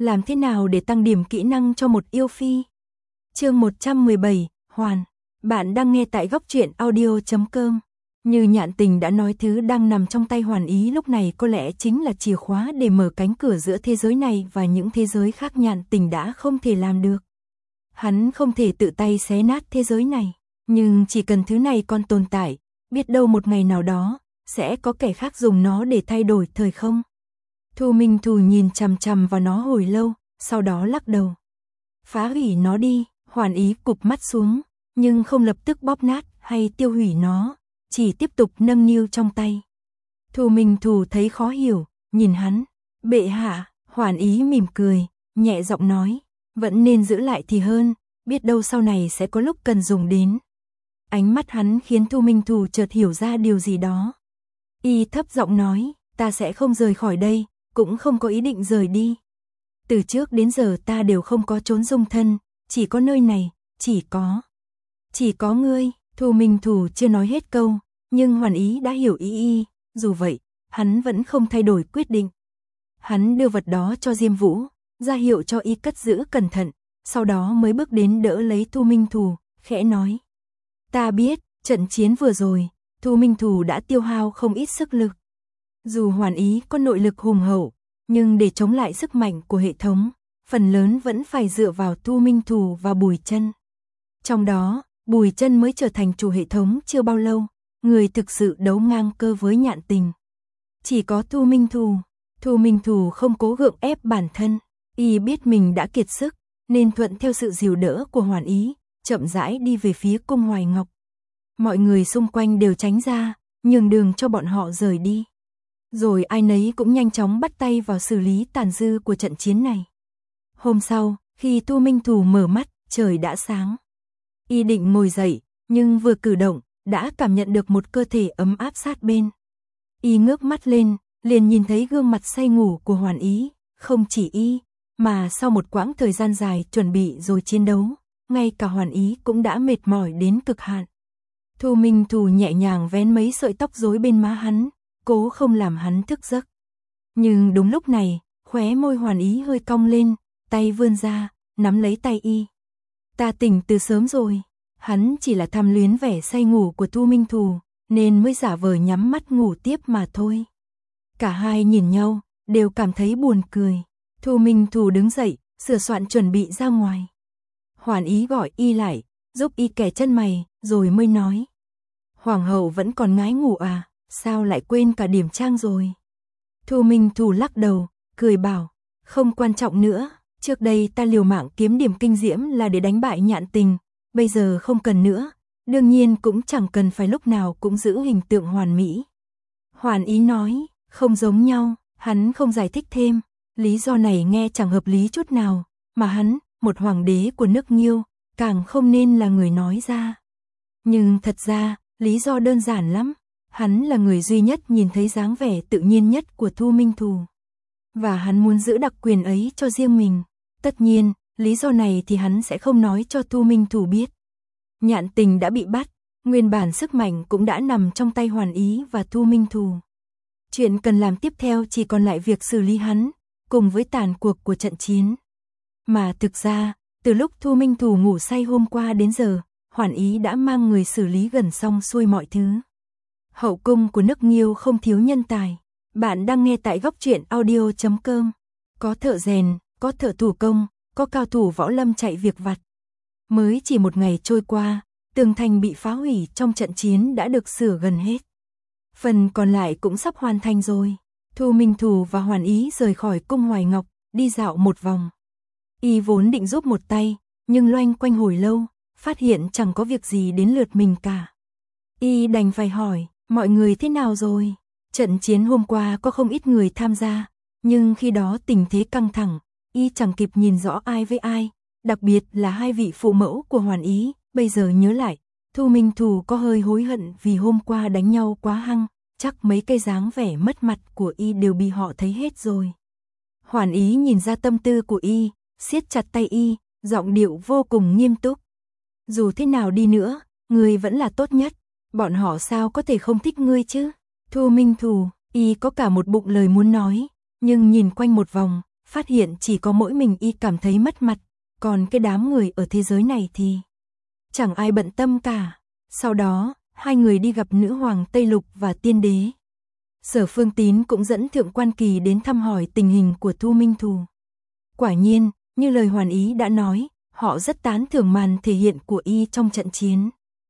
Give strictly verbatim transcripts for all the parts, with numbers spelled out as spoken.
Làm thế nào để tăng điểm kỹ năng cho một yêu phi? Chương một trăm mười bảy, Hoàn. Bạn đang nghe tại góc truyện audio chấm com. Như Nhạn Tình đã nói, thứ đang nằm trong tay Hoàn Ý lúc này có lẽ chính là chìa khóa để mở cánh cửa giữa thế giới này và những thế giới khác. Nhạn Tình đã không thể làm được. Hắn không thể tự tay xé nát thế giới này, nhưng chỉ cần thứ này còn tồn tại, biết đâu một ngày nào đó sẽ có kẻ khác dùng nó để thay đổi thời không. Thu Minh Thù nhìn chằm chằm vào nó hồi lâu, sau đó lắc đầu. Phá hủy nó đi. Hoàn Ý cụp mắt xuống, nhưng không lập tức bóp nát hay tiêu hủy nó, chỉ tiếp tục nâng niu trong tay. Thu Minh Thù thấy khó hiểu, nhìn hắn. Bệ hạ. Hoàn Ý mỉm cười, nhẹ giọng nói, vẫn nên giữ lại thì hơn, biết đâu sau này sẽ có lúc cần dùng đến. Ánh mắt hắn khiến Thu Minh Thù chợt hiểu ra điều gì đó. Y thấp giọng nói, ta sẽ không rời khỏi đây, cũng không có ý định rời đi. Từ trước đến giờ ta đều không có trốn dung thân, chỉ có nơi này, chỉ có. Chỉ có ngươi. Thu Minh Thù chưa nói hết câu, nhưng Hoàn Ý đã hiểu ý y, dù vậy, hắn vẫn không thay đổi quyết định. Hắn đưa vật đó cho Diêm Vũ, ra hiệu cho y cất giữ cẩn thận, sau đó mới bước đến đỡ lấy Thu Minh Thù, khẽ nói. Ta biết, trận chiến vừa rồi, Thu Minh Thù đã tiêu hao không ít sức lực. Dù Hoàn Ý có nội lực hùng hậu, nhưng để chống lại sức mạnh của hệ thống, phần lớn vẫn phải dựa vào Thu Minh Thù và Bùi Chân. Trong đó, Bùi Chân mới trở thành chủ hệ thống chưa bao lâu, người thực sự đấu ngang cơ với Nhạn Tình. Chỉ có Thu Minh Thù, Thu Minh Thù không cố gượng ép bản thân, y biết mình đã kiệt sức, nên thuận theo sự dìu đỡ của Hoàn Ý, chậm rãi đi về phía cung Hoài Ngọc. Mọi người xung quanh đều tránh ra, nhường đường cho bọn họ rời đi. Rồi ai nấy cũng nhanh chóng bắt tay vào xử lý tàn dư của trận chiến này. Hôm sau, khi Thu Minh Thù mở mắt, trời đã sáng. Y định ngồi dậy, nhưng vừa cử động, đã cảm nhận được một cơ thể ấm áp sát bên. Y ngước mắt lên, liền nhìn thấy gương mặt say ngủ của Hoàn Ý, không chỉ y, mà sau một quãng thời gian dài chuẩn bị rồi chiến đấu, ngay cả Hoàn Ý cũng đã mệt mỏi đến cực hạn. Thu Minh Thù nhẹ nhàng vén mấy sợi tóc rối bên má hắn, cố không làm hắn thức giấc. Nhưng đúng lúc này, khóe môi Hoàn Ý hơi cong lên, tay vươn ra, nắm lấy tay y. Ta tỉnh từ sớm rồi. Hắn chỉ là tham luyến vẻ say ngủ của Thu Minh Thù, nên mới giả vờ nhắm mắt ngủ tiếp mà thôi. Cả hai nhìn nhau, đều cảm thấy buồn cười. Thu Minh Thù đứng dậy, sửa soạn chuẩn bị ra ngoài. Hoàn Ý gọi y lại, giúp y kẻ chân mày, rồi mới nói. Hoàng hậu vẫn còn ngái ngủ à, sao lại quên cả điểm trang rồi? Thu Minh Thù lắc đầu, cười bảo, không quan trọng nữa, trước đây ta liều mạng kiếm điểm kinh diễm là để đánh bại Nhạn Tình, bây giờ không cần nữa, đương nhiên cũng chẳng cần phải lúc nào cũng giữ hình tượng hoàn mỹ. Hoàn Ý nói, không giống nhau, hắn không giải thích thêm, lý do này nghe chẳng hợp lý chút nào, mà hắn, một hoàng đế của nước Nghiêu, càng không nên là người nói ra. Nhưng thật ra, lý do đơn giản lắm, hắn là người duy nhất nhìn thấy dáng vẻ tự nhiên nhất của Thu Minh Thù. Và hắn muốn giữ đặc quyền ấy cho riêng mình. Tất nhiên, lý do này thì hắn sẽ không nói cho Thu Minh Thù biết. Nhạn Tình đã bị bắt, nguyên bản sức mạnh cũng đã nằm trong tay Hoàn Ý và Thu Minh Thù. Chuyện cần làm tiếp theo chỉ còn lại việc xử lý hắn, cùng với tàn cuộc của trận chiến. Mà thực ra, từ lúc Thu Minh Thù ngủ say hôm qua đến giờ, Hoàn Ý đã mang người xử lý gần xong xuôi mọi thứ. Hậu cung của nước Nghiêu không thiếu nhân tài. Bạn đang nghe tại góc truyện audio chấm com. Có thợ rèn, có thợ thủ công, có cao thủ võ lâm chạy việc vặt. Mới chỉ một ngày trôi qua, tường thành bị phá hủy trong trận chiến đã được sửa gần hết. Phần còn lại cũng sắp hoàn thành rồi. Thu Minh Thù và Hoàn Ý rời khỏi cung Hoài Ngọc, đi dạo một vòng. Y vốn định giúp một tay, nhưng loanh quanh hồi lâu, phát hiện chẳng có việc gì đến lượt mình cả. Y đành phải hỏi, mọi người thế nào rồi? Trận chiến hôm qua có không ít người tham gia, nhưng khi đó tình thế căng thẳng, y chẳng kịp nhìn rõ ai với ai, đặc biệt là hai vị phụ mẫu của Hoàn Ý. Bây giờ nhớ lại, Thu Minh Thù có hơi hối hận vì hôm qua đánh nhau quá hăng, chắc mấy cái dáng vẻ mất mặt của y đều bị họ thấy hết rồi. Hoàn Ý nhìn ra tâm tư của y, siết chặt tay y, giọng điệu vô cùng nghiêm túc. Dù thế nào đi nữa, ngươi vẫn là tốt nhất, bọn họ sao có thể không thích ngươi chứ? Thu Minh Thù, y có cả một bụng lời muốn nói, nhưng nhìn quanh một vòng, phát hiện chỉ có mỗi mình y cảm thấy mất mặt, còn cái đám người ở thế giới này thì chẳng ai bận tâm cả. Sau đó, hai người đi gặp nữ hoàng Tây Lục và tiên đế. Sở Phương Tín cũng dẫn Thượng Quan Kỳ đến thăm hỏi tình hình của Thu Minh Thù. Quả nhiên, như lời Hoàn Ý đã nói, họ rất tán thưởng màn thể hiện của y trong trận chiến.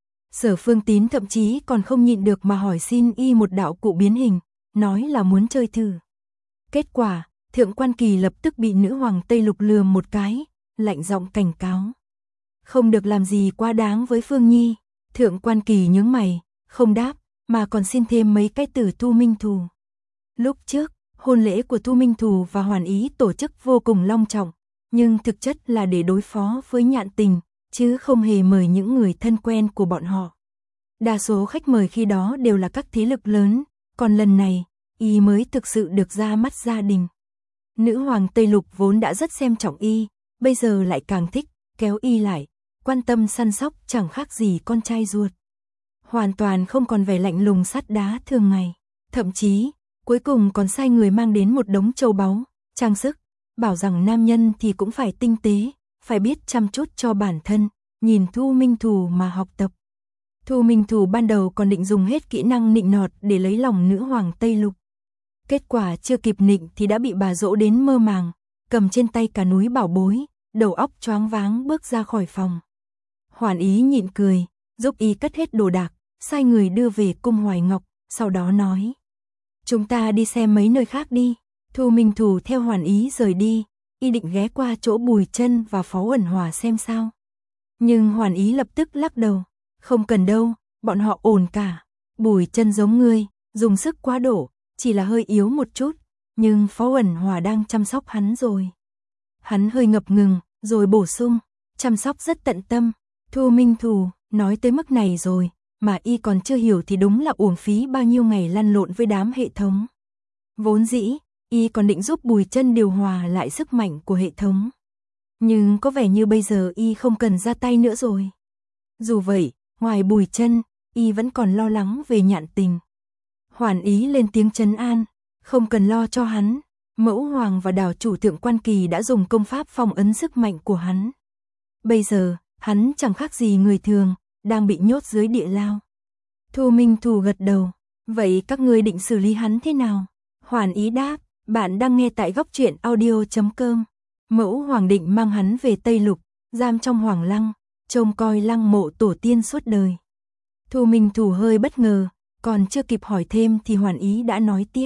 Sở Phương Tín thậm chí còn không nhịn được mà hỏi xin y một đạo cụ biến hình, nói là muốn chơi thử. Kết quả, Thượng Quan Kỳ lập tức bị nữ hoàng Tây Lục lườm một cái, lạnh giọng cảnh cáo. Không được làm gì quá đáng với Phương Nhi. Thượng Quan Kỳ nhướng mày, không đáp, mà còn xin thêm mấy cái từ Thu Minh Thù. Lúc trước, hôn lễ của Thu Minh Thù và Hoàn Ý tổ chức vô cùng long trọng, nhưng thực chất là để đối phó với Nhạn Tình, chứ không hề mời những người thân quen của bọn họ. Đa số khách mời khi đó đều là các thế lực lớn, còn lần này, y mới thực sự được ra mắt gia đình. Nữ hoàng Tây Lục vốn đã rất xem trọng y, bây giờ lại càng thích, kéo y lại, quan tâm săn sóc chẳng khác gì con trai ruột. Hoàn toàn không còn vẻ lạnh lùng sắt đá thường ngày. Thậm chí, cuối cùng còn sai người mang đến một đống châu báu, trang sức, bảo rằng nam nhân thì cũng phải tinh tế, phải biết chăm chút cho bản thân, nhìn Thu Minh Thù mà học tập. Thu Minh Thù ban đầu còn định dùng hết kỹ năng nịnh nọt để lấy lòng nữ hoàng Tây Lục. Kết quả chưa kịp nịnh thì đã bị bà dỗ đến mơ màng, cầm trên tay cả núi bảo bối, đầu óc choáng váng bước ra khỏi phòng. Hoàn Ý nhịn cười, giúp y cất hết đồ đạc, sai người đưa về cung Hoài Ngọc, sau đó nói. Chúng ta đi xem mấy nơi khác đi. Thu Minh Thù theo Hoàn Ý rời đi, y định ghé qua chỗ Bùi Chân và Phó Ẩn Hòa xem sao. Nhưng Hoàn Ý lập tức lắc đầu, không cần đâu, bọn họ ổn cả. Bùi Chân giống ngươi, dùng sức quá độ, chỉ là hơi yếu một chút, nhưng Phó Ẩn Hòa đang chăm sóc hắn rồi. Hắn hơi ngập ngừng, rồi bổ sung, chăm sóc rất tận tâm. Thu Minh Thù, nói tới mức này rồi, mà y còn chưa hiểu thì đúng là uổng phí bao nhiêu ngày lăn lộn với đám hệ thống. Vốn dĩ, y còn định giúp Bùi Chân điều hòa lại sức mạnh của hệ thống. Nhưng có vẻ như bây giờ y không cần ra tay nữa rồi. Dù vậy, ngoài Bùi Chân, y vẫn còn lo lắng về Nhạn Tình. Hoàn Ý lên tiếng trấn an, không cần lo cho hắn, Mẫu Hoàng và đảo chủ Thượng Quan Kỳ đã dùng công pháp phong ấn sức mạnh của hắn. Bây giờ, hắn chẳng khác gì người thường, đang bị nhốt dưới địa lao. Thu Minh Thù gật đầu, vậy các ngươi định xử lý hắn thế nào? Hoàn Ý đáp, bạn đang nghe tại góc truyện audio chấm com. Mẫu Hoàng định mang hắn về Tây Lục, giam trong Hoàng Lăng, trông coi lăng mộ tổ tiên suốt đời. Thu Minh Thù hơi bất ngờ, còn chưa kịp hỏi thêm thì Hoàn Ý đã nói tiếp.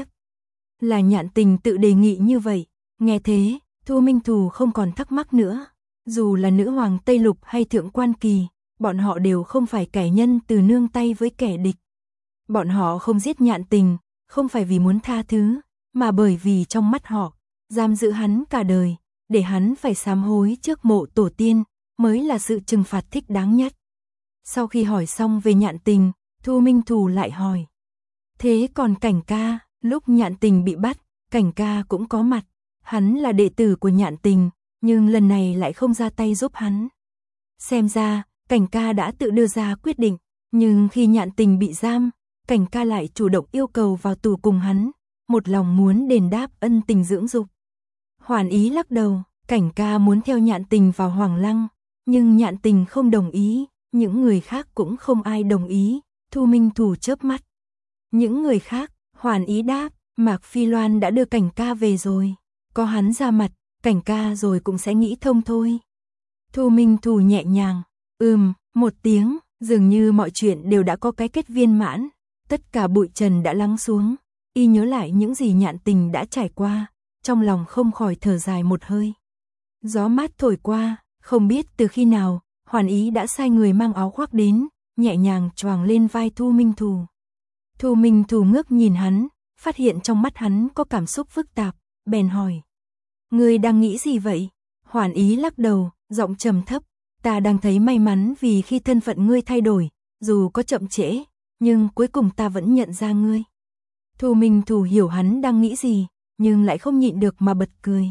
Là Nhạn Tình tự đề nghị như vậy. Nghe thế, Thu Minh Thù không còn thắc mắc nữa. Dù là nữ hoàng Tây Lục hay Thượng Quan Kỳ, bọn họ đều không phải kẻ nhân từ nương tay với kẻ địch. Bọn họ không giết Nhạn Tình, không phải vì muốn tha thứ, mà bởi vì trong mắt họ, giam giữ hắn cả đời, để hắn phải sám hối trước mộ tổ tiên, mới là sự trừng phạt thích đáng nhất. Sau khi hỏi xong về Nhạn Tình, Thu Minh Thù lại hỏi. Thế còn Cảnh ca, lúc Nhạn Tình bị bắt, Cảnh ca cũng có mặt. Hắn là đệ tử của Nhạn Tình, nhưng lần này lại không ra tay giúp hắn. Xem ra, Cảnh ca đã tự đưa ra quyết định, nhưng khi Nhạn Tình bị giam, Cảnh ca lại chủ động yêu cầu vào tù cùng hắn, một lòng muốn đền đáp ân tình dưỡng dục. Hoàn Ý lắc đầu, Cảnh ca muốn theo Nhạn Tình vào Hoàng Lăng, nhưng Nhạn Tình không đồng ý, những người khác cũng không ai đồng ý. Thu Minh Thù chớp mắt. Những người khác, Hoàn Ý đáp, Mạc Phi Loan đã đưa Cảnh ca về rồi, có hắn ra mặt, Cảnh ca rồi cũng sẽ nghĩ thông thôi. Thu Minh Thù nhẹ nhàng, ừm, một tiếng, dường như mọi chuyện đều đã có cái kết viên mãn, tất cả bụi trần đã lắng xuống, y nhớ lại những gì Nhạn Tình đã trải qua, trong lòng không khỏi thở dài một hơi. Gió mát thổi qua, không biết từ khi nào, Hoàn Ý đã sai người mang áo khoác đến, nhẹ nhàng choàng lên vai Thu Minh Thù. Thu Minh Thù ngước nhìn hắn, phát hiện trong mắt hắn có cảm xúc phức tạp, bèn hỏi. Ngươi đang nghĩ gì vậy? Hoàn Ý lắc đầu, giọng trầm thấp, ta đang thấy may mắn vì khi thân phận ngươi thay đổi, dù có chậm trễ, nhưng cuối cùng ta vẫn nhận ra ngươi. Thu Minh Thù hiểu hắn đang nghĩ gì, nhưng lại không nhịn được mà bật cười.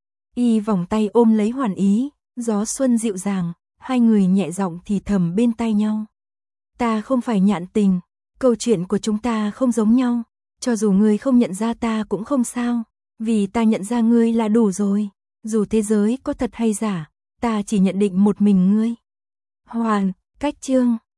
Y vòng tay ôm lấy Hoàn Ý, gió xuân dịu dàng, hai người nhẹ giọng thì thầm bên tai nhau. Ta không phải Nhạn Tình, câu chuyện của chúng ta không giống nhau, cho dù ngươi không nhận ra ta cũng không sao, Vì ta nhận ra ngươi là đủ rồi. Dù thế giới có thật hay giả, ta chỉ nhận định một mình ngươi. Hoàn, cách chương.